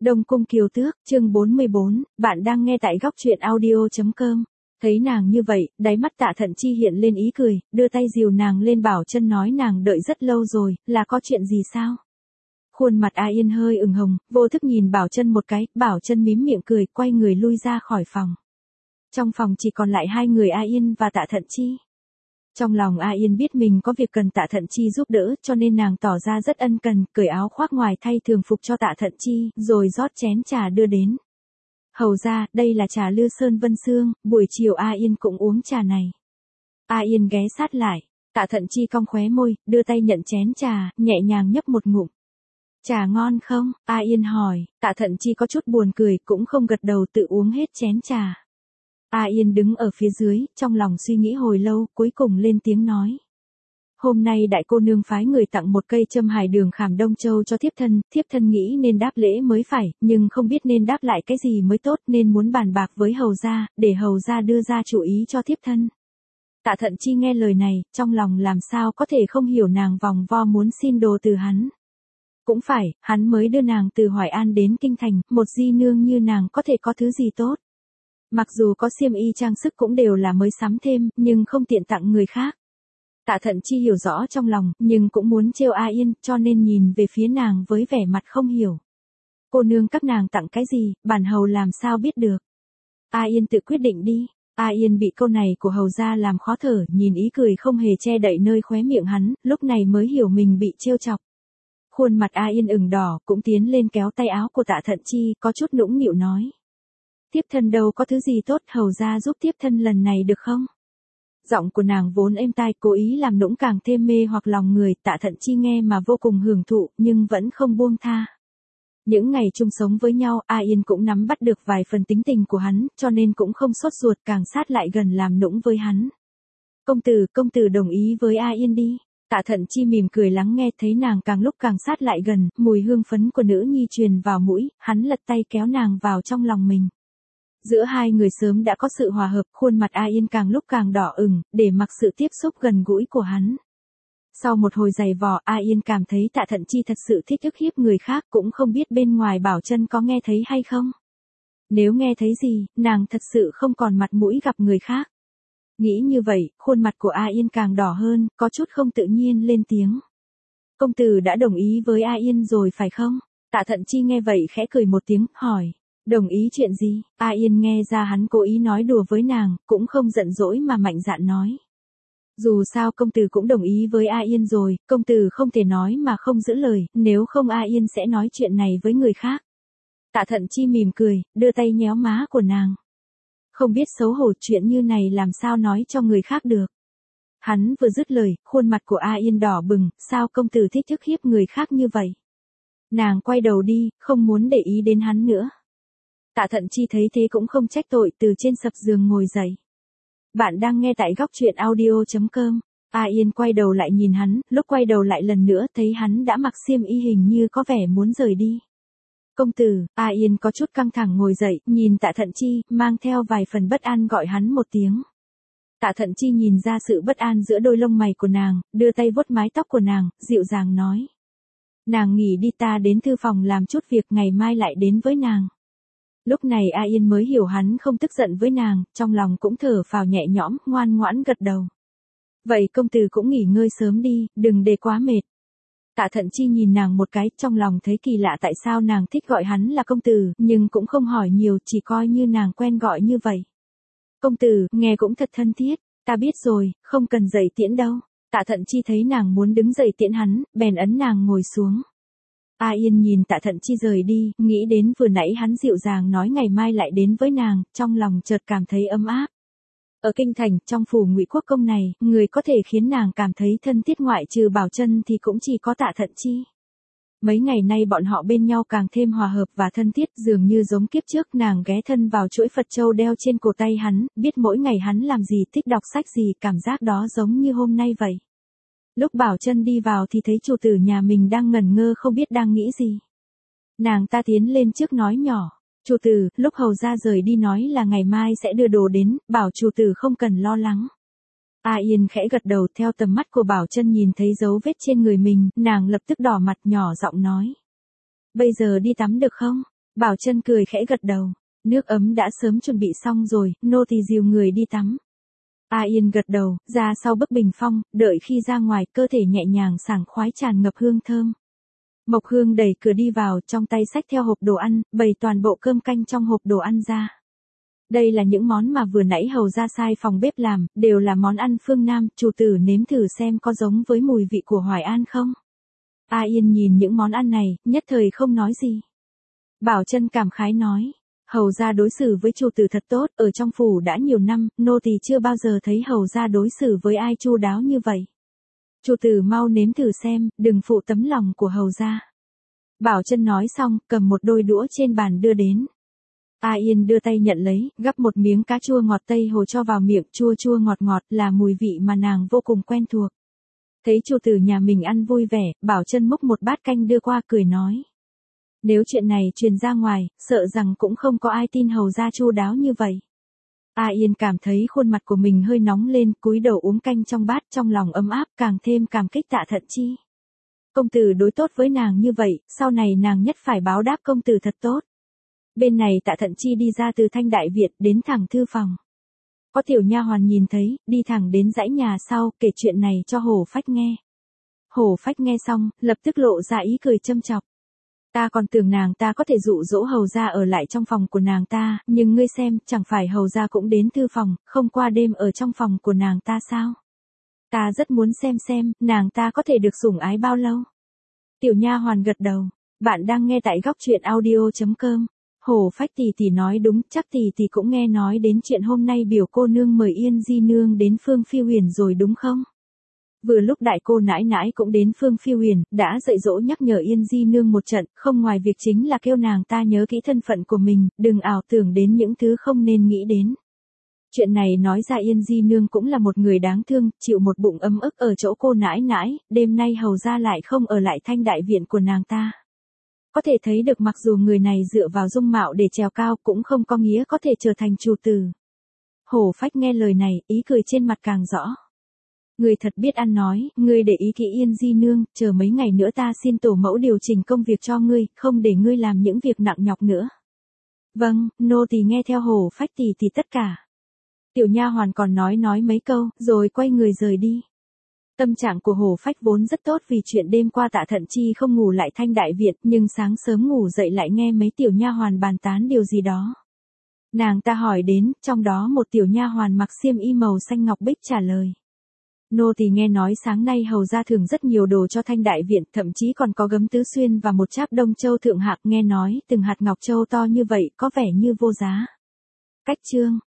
Đông Cung Kiều Tước, chương 44, bạn đang nghe tại góc truyện audio.com. Thấy nàng như vậy, đáy mắt Tạ Thận Chi hiện lên ý cười, đưa tay dìu nàng lên Bảo Chân nói nàng đợi rất lâu rồi, là có chuyện gì sao? Khuôn mặt A Yên hơi ửng hồng, vô thức nhìn Bảo Chân một cái, Bảo Chân mím miệng cười, quay người lui ra khỏi phòng. Trong phòng chỉ còn lại hai người A Yên và Tạ Thận Chi. Trong lòng A Yên biết mình có việc cần Tạ Thận Chi giúp đỡ, cho nên nàng tỏ ra rất ân cần, cởi áo khoác ngoài thay thường phục cho Tạ Thận Chi, rồi rót chén trà đưa đến. Hầu ra, đây là trà Lư Sơn Vân Sương, buổi chiều A Yên cũng uống trà này. A Yên ghé sát lại, Tạ Thận Chi cong khóe môi, đưa tay nhận chén trà, nhẹ nhàng nhấp một ngụm. Trà ngon không? A Yên hỏi, Tạ Thận Chi có chút buồn cười, cũng không gật đầu tự uống hết chén trà. A Yên đứng ở phía dưới, trong lòng suy nghĩ hồi lâu, cuối cùng lên tiếng nói. Hôm nay đại cô nương phái người tặng một cây châm hải đường khảm Đông Châu cho thiếp thân nghĩ nên đáp lễ mới phải, nhưng không biết nên đáp lại cái gì mới tốt nên muốn bàn bạc với hầu gia, để hầu gia đưa ra chủ ý cho thiếp thân. Tạ Thận Chi nghe lời này, trong lòng làm sao có thể không hiểu nàng vòng vo muốn xin đồ từ hắn. Cũng phải, hắn mới đưa nàng từ Hoài An đến Kinh Thành, một di nương như nàng có thể có thứ gì tốt. Mặc dù có xiêm y trang sức cũng đều là mới sắm thêm, nhưng không tiện tặng người khác. Tạ Thận Chi hiểu rõ trong lòng, nhưng cũng muốn trêu A Yên, cho nên nhìn về phía nàng với vẻ mặt không hiểu. Cô nương các nàng tặng cái gì, bản hầu làm sao biết được. A Yên tự quyết định đi. A Yên bị câu này của hầu gia làm khó thở, nhìn ý cười không hề che đậy nơi khóe miệng hắn, lúc này mới hiểu mình bị trêu chọc. Khuôn mặt A Yên ửng đỏ, cũng tiến lên kéo tay áo của Tạ Thận Chi, có chút nũng nịu nói. Thiếp thân đâu có thứ gì tốt, hầu gia giúp thiếp thân lần này được không? Giọng của nàng vốn êm tai, cố ý làm nũng càng thêm mê hoặc lòng người, Tạ Thận Chi nghe mà vô cùng hưởng thụ, nhưng vẫn không buông tha. Những ngày chung sống với nhau, A Yên cũng nắm bắt được vài phần tính tình của hắn, cho nên cũng không sốt ruột, càng sát lại gần làm nũng với hắn. Công tử đồng ý với A Yên đi. Tạ Thận Chi mỉm cười lắng nghe, thấy nàng càng lúc càng sát lại gần, mùi hương phấn của nữ nhi truyền vào mũi, hắn lật tay kéo nàng vào trong lòng mình. Giữa hai người sớm đã có sự hòa hợp, khuôn mặt A Yên càng lúc càng đỏ ửng, để mặc sự tiếp xúc gần gũi của hắn. Sau một hồi giày vò, A Yên cảm thấy Tạ Thận Chi thật sự thích ức hiếp người khác, cũng không biết bên ngoài Bảo Chân có nghe thấy hay không. Nếu nghe thấy gì, nàng thật sự không còn mặt mũi gặp người khác. Nghĩ như vậy, khuôn mặt của A Yên càng đỏ hơn, có chút không tự nhiên lên tiếng. Công tử đã đồng ý với A Yên rồi phải không? Tạ Thận Chi nghe vậy khẽ cười một tiếng, hỏi. Đồng ý chuyện gì? A Yên nghe ra hắn cố ý nói đùa với nàng, cũng không giận dỗi mà mạnh dạn nói. Dù sao công tử cũng đồng ý với A Yên rồi, công tử không thể nói mà không giữ lời, nếu không A Yên sẽ nói chuyện này với người khác. Tạ Thận Chi mỉm cười, đưa tay nhéo má của nàng. Không biết xấu hổ, chuyện như này làm sao nói cho người khác được. Hắn vừa dứt lời, khuôn mặt của A Yên đỏ bừng, sao công tử thích ức hiếp người khác như vậy? Nàng quay đầu đi, không muốn để ý đến hắn nữa. Tạ Thận Chi thấy thế cũng không trách tội, từ trên sập giường ngồi dậy. Bạn đang nghe tại góc truyện audio.com. A Yên quay đầu lại nhìn hắn, lúc quay đầu lại lần nữa thấy hắn đã mặc xiêm y hình như có vẻ muốn rời đi. Công tử, A Yên có chút căng thẳng ngồi dậy, nhìn Tạ Thận Chi, mang theo vài phần bất an gọi hắn một tiếng. Tạ Thận Chi nhìn ra sự bất an giữa đôi lông mày của nàng, đưa tay vuốt mái tóc của nàng, dịu dàng nói. Nàng nghỉ đi, ta đến thư phòng làm chút việc, ngày mai lại đến với nàng. Lúc này A Yên mới hiểu hắn không tức giận với nàng, trong lòng cũng thở phào nhẹ nhõm, ngoan ngoãn gật đầu. Vậy công tử cũng nghỉ ngơi sớm đi, đừng để quá mệt. Tạ Thận Chi nhìn nàng một cái, trong lòng thấy kỳ lạ tại sao nàng thích gọi hắn là công tử, nhưng cũng không hỏi nhiều, chỉ coi như nàng quen gọi như vậy. Công tử, nghe cũng thật thân thiết, ta biết rồi, không cần dậy tiễn đâu. Tạ Thận Chi thấy nàng muốn đứng dậy tiễn hắn, bèn ấn nàng ngồi xuống. A Yên nhìn Tạ Thận Chi rời đi, nghĩ đến vừa nãy hắn dịu dàng nói ngày mai lại đến với nàng, trong lòng chợt cảm thấy ấm áp. Ở Kinh Thành, trong phủ Ngụy Quốc công này, người có thể khiến nàng cảm thấy thân thiết ngoại trừ Bảo Chân thì cũng chỉ có Tạ Thận Chi. Mấy ngày nay bọn họ bên nhau càng thêm hòa hợp và thân thiết, dường như giống kiếp trước nàng ghé thân vào chuỗi Phật châu đeo trên cổ tay hắn, biết mỗi ngày hắn làm gì, thích đọc sách gì, cảm giác đó giống như hôm nay vậy. Lúc Bảo Chân đi vào thì thấy chủ tử nhà mình đang ngẩn ngơ không biết đang nghĩ gì. Nàng ta tiến lên trước nói nhỏ. Chủ tử, lúc hầu gia rời đi nói là ngày mai sẽ đưa đồ đến, bảo chủ tử không cần lo lắng. A Yên khẽ gật đầu, theo tầm mắt của Bảo Chân nhìn thấy dấu vết trên người mình, nàng lập tức đỏ mặt nhỏ giọng nói. Bây giờ đi tắm được không? Bảo Chân cười khẽ gật đầu. Nước ấm đã sớm chuẩn bị xong rồi, nô tỳ dìu người đi tắm. A Yên gật đầu, ra sau bức bình phong, đợi khi ra ngoài, cơ thể nhẹ nhàng sảng khoái tràn ngập hương thơm. Mộc Hương đẩy cửa đi vào, trong tay xách theo hộp đồ ăn, bày toàn bộ cơm canh trong hộp đồ ăn ra. Đây là những món mà vừa nãy hầu ra sai phòng bếp làm, đều là món ăn phương Nam, chủ tử nếm thử xem có giống với mùi vị của Hoài An không. A Yên nhìn những món ăn này, nhất thời không nói gì. Bảo Chân cảm khái nói, hầu ra đối xử với chủ tử thật tốt, ở trong phủ đã nhiều năm, nô tỳ chưa bao giờ thấy hầu ra đối xử với ai chu đáo như vậy. Chủ tử mau nếm thử xem, đừng phụ tấm lòng của hầu ra. Bảo Chân nói xong, cầm một đôi đũa trên bàn đưa đến. A Yên đưa tay nhận lấy, gắp một miếng cá chua ngọt Tây Hồ cho vào miệng, chua chua ngọt ngọt là mùi vị mà nàng vô cùng quen thuộc. Thấy chủ tử nhà mình ăn vui vẻ, Bảo Chân múc một bát canh đưa qua cười nói. Nếu chuyện này truyền ra ngoài, sợ rằng cũng không có ai tin hầu ra chu đáo như vậy. A Yên cảm thấy khuôn mặt của mình hơi nóng lên, cúi đầu uống canh trong bát, trong lòng ấm áp, càng thêm cảm kích Tạ Thận Chi. Công tử đối tốt với nàng như vậy, sau này nàng nhất phải báo đáp công tử thật tốt. Bên này Tạ Thận Chi đi ra từ Thanh Đại Viện, đến thẳng thư phòng. Có tiểu nha hoàn nhìn thấy, đi thẳng đến dãy nhà sau, kể chuyện này cho Hổ Phách nghe. Hổ Phách nghe xong, lập tức lộ ra ý cười châm chọc. Ta còn tưởng nàng ta có thể dụ dỗ hầu gia ở lại trong phòng của nàng ta, nhưng ngươi xem, chẳng phải hầu gia cũng đến thư phòng, không qua đêm ở trong phòng của nàng ta sao? Ta rất muốn xem, nàng ta có thể được sủng ái bao lâu? Tiểu nha hoàn gật đầu. Bạn đang nghe tại góc truyện audio.com. Hổ Phách tỷ tỷ nói đúng, chắc tỷ tỷ cũng nghe nói đến chuyện hôm nay biểu cô nương mời Yên Di nương đến Phương Phi Huyền rồi đúng không? Vừa lúc đại cô nãi nãi cũng đến Phương Phi Huyền, đã dạy dỗ nhắc nhở Yên Di nương một trận, không ngoài việc chính là kêu nàng ta nhớ kỹ thân phận của mình, đừng ảo tưởng đến những thứ không nên nghĩ đến. Chuyện này nói ra Yên Di nương cũng là một người đáng thương, chịu một bụng ấm ức ở chỗ cô nãi nãi, đêm nay hầu ra lại không ở lại Thanh Đại Viện của nàng ta. Có thể thấy được mặc dù người này dựa vào dung mạo để trèo cao cũng không có nghĩa có thể trở thành chủ tử. Hổ Phách nghe lời này, ý cười trên mặt càng rõ. Người thật biết ăn nói, ngươi để ý kỹ Yên Di nương, chờ mấy ngày nữa ta xin tổ mẫu điều chỉnh công việc cho ngươi, không để ngươi làm những việc nặng nhọc nữa. Vâng, nô tỳ nghe theo Hổ Phách tỷ tỷ tất cả. Tiểu nha hoàn còn nói mấy câu, rồi quay người rời đi. Tâm trạng của Hổ Phách vốn rất tốt vì chuyện đêm qua Tạ Thận Chi không ngủ lại Thanh Đại Viện, nhưng sáng sớm ngủ dậy lại nghe mấy tiểu nha hoàn bàn tán điều gì đó. Nàng ta hỏi đến, trong đó một tiểu nha hoàn mặc xiêm y màu xanh ngọc bích trả lời. Nô tỳ nghe nói sáng nay hầu ra thưởng rất nhiều đồ cho Thanh Đại Viện, thậm chí còn có gấm tứ xuyên và một cháp đông châu thượng hạng, nghe nói từng hạt ngọc châu to như vậy có vẻ như vô giá. Cách chương